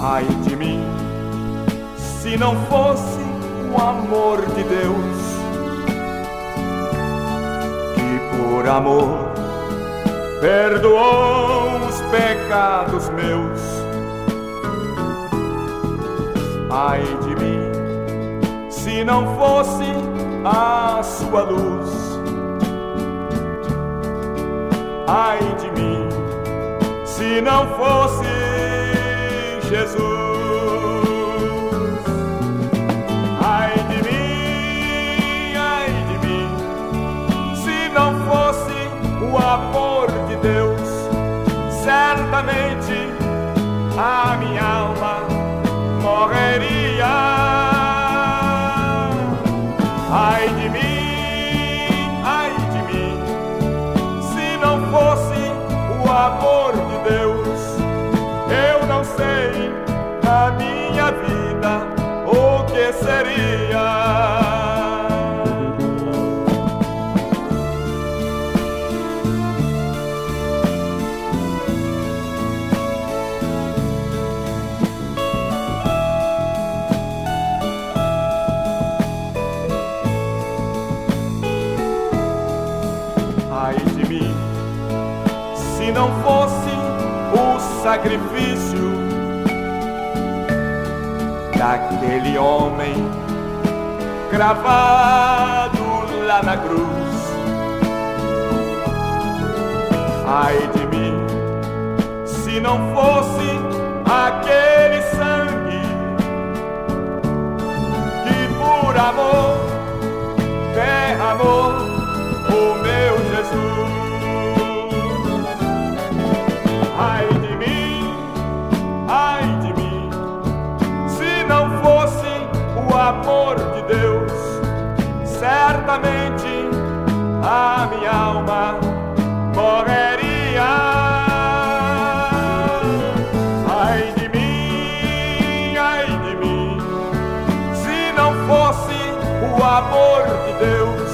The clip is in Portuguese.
Ai de mim, se não fosse o amor de Deus, que por amor perdoou os pecados meus. Ai de mim, se não fosse a sua luz. Ai de mim, se não fosse Jesus. Ai de mim, se não fosse o amor de Deus, certamente a minha alma morreria. Ai de mim, se não fosse o amor de Deus, eu não sei a minha vida o que seria. Ai de mim, se não fosse o sacrifício daquele homem cravado lá na cruz. Ai de mim, se não fosse aquele sangue que por amor derramou o meu Jesus. Ai de mim, se não fosse o amor de Deus, certamente a minha alma morreria. Ai de mim, se não fosse o amor de Deus,